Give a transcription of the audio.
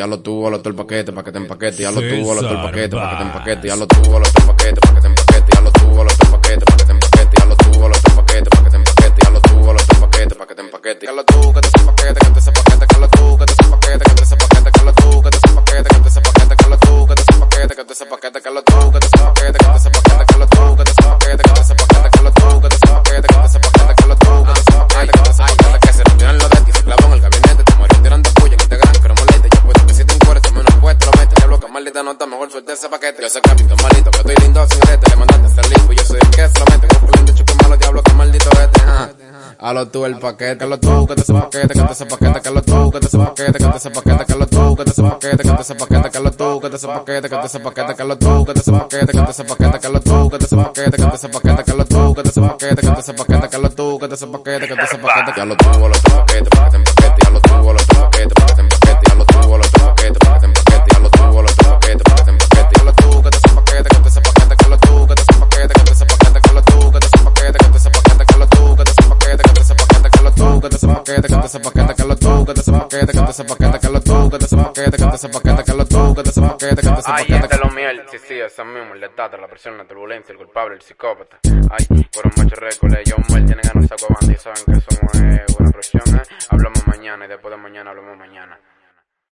Ya lo tuvo, lo el paquete, pa' que te empaquete. Ya lo tuvo, lo el paquete, pa' que te empaquete. Ya lo tuvo, lo el paquete, pa' que te empaquete. Ya lo tuvo, lo el paquete, pa' que te empaquete. Ya lo tuvo, lo el paquete, pa' que te empaquete. Ya lo tuvo, lo el paquete, pa' que te empaquete. Ya lo tuvo, que te se paquete, que te se paquete, que lo tuvo, que te se paquete, que te se paquete, que lo tuvo, que te se paquete, que te se paquete, que lo tuvo, que te se paquete, que te se paquete, que lo tuvo, que te se paquete, que te se paquete, que lo tuvo, que te se paquete, que te se paquete, que lo tuvo, que te se paquete, que te se paquete, que lo tuvo, que te se paquete, que te se paquete, que se retiran los de ti, se clavó en el gabinete, te morí tirando puya en este gran cromolete. Yo puedo que si te encueres, tome una puesta, lo metes, ya bloca, maldita nota, mejor suelte ese paquete. Yo sé que pinto malito, que estoy lindo sin rete, le mandaste a hacer limpo, yo soy el que se lo mete, con lindo chupo malo, diablo, que maldito vete, a lo tú el paquete, que lo tú, que te se paquete, que te se paquete, que lo tú, que te se paquete, que te se paquete, que lo tú, que te se paquete, que te se paquete, que lo tú, que te se paquete, que te se paquete, que lo tú, que te se paquete, que te se paquete, que lo tú, que te se paquete, que te se paquete, que lo tú, que te se paquete, que te se paquete, que lo tú, que te se paquete, que te se paquete, ya lo tuvo, lo paquete, pa' que te empaquete, ya lo tuvo, lo paquete, pa' que te empaquete, ya lo tuvo, lo paquete, pa' que te empaquete, ya lo tuvo, lo paquete, pa' que te empaquete, ya lo tuvo, que te se paquete, que te se paquete, que lo tú, que te se paquete, que te se paquete, que lo tú, que te se paquete, que te se paquete, que lo tú, que te se paquete, que te se paquete, que lo tú, que te se paquete, que te se paquete, que lo tú, que te se paquete, que te se paquete, que lo tú, que te se paquete, que te se paquete, que lo tú, que te se paquete, que te se Ay, paquete. este es lo mío, sí, ese mismo, el destata, la presión, la turbulencia, el culpable, el psicópata. Ay, por un macho récord, ellos muertos tienen ganas de sacar banda y saben que somos una presión, Hablamos mañana y después de mañana hablamos mañana.